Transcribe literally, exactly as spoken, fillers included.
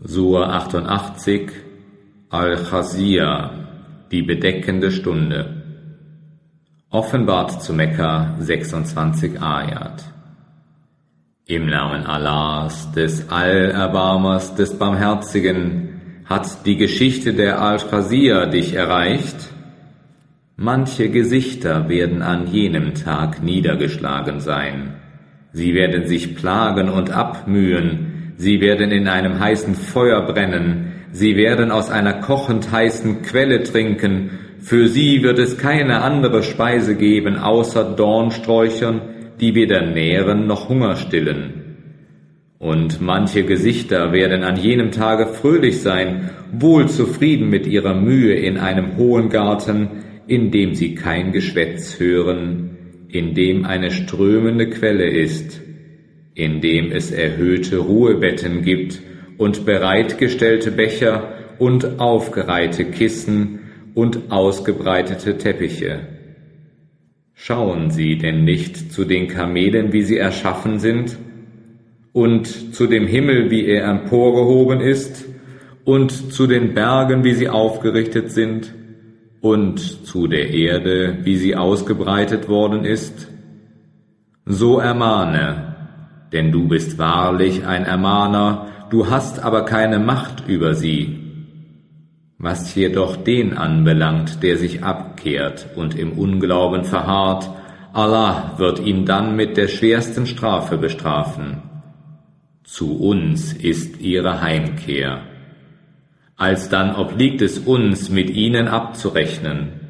Sure achtundachtzig, Al-Chazia, die bedeckende Stunde. Offenbart zu Mekka sechsundzwanzig Ayat. Im Namen Allahs, des Allerbarmers, des Barmherzigen, hat die Geschichte der Al-Chazia dich erreicht? Manche Gesichter werden an jenem Tag niedergeschlagen sein. Sie werden sich plagen und abmühen, sie werden in einem heißen Feuer brennen, sie werden aus einer kochend heißen Quelle trinken, für sie wird es keine andere Speise geben, außer Dornsträuchern, die weder nähren noch Hunger stillen. Und manche Gesichter werden an jenem Tage fröhlich sein, wohl zufrieden mit ihrer Mühe in einem hohen Garten, in dem sie kein Geschwätz hören, in dem eine strömende Quelle ist, in dem es erhöhte Ruhebetten gibt und bereitgestellte Becher und aufgereihte Kissen und ausgebreitete Teppiche. Schauen Sie denn nicht zu den Kamelen, wie sie erschaffen sind, und zu dem Himmel, wie er emporgehoben ist, und zu den Bergen, wie sie aufgerichtet sind, und zu der Erde, wie sie ausgebreitet worden ist? So ermahne, denn du bist wahrlich ein Ermahner, du hast aber keine Macht über sie. Was jedoch den anbelangt, der sich abkehrt und im Unglauben verharrt, Allah wird ihn dann mit der schwersten Strafe bestrafen. Zu uns ist ihre Heimkehr. Alsdann obliegt es uns, mit ihnen abzurechnen.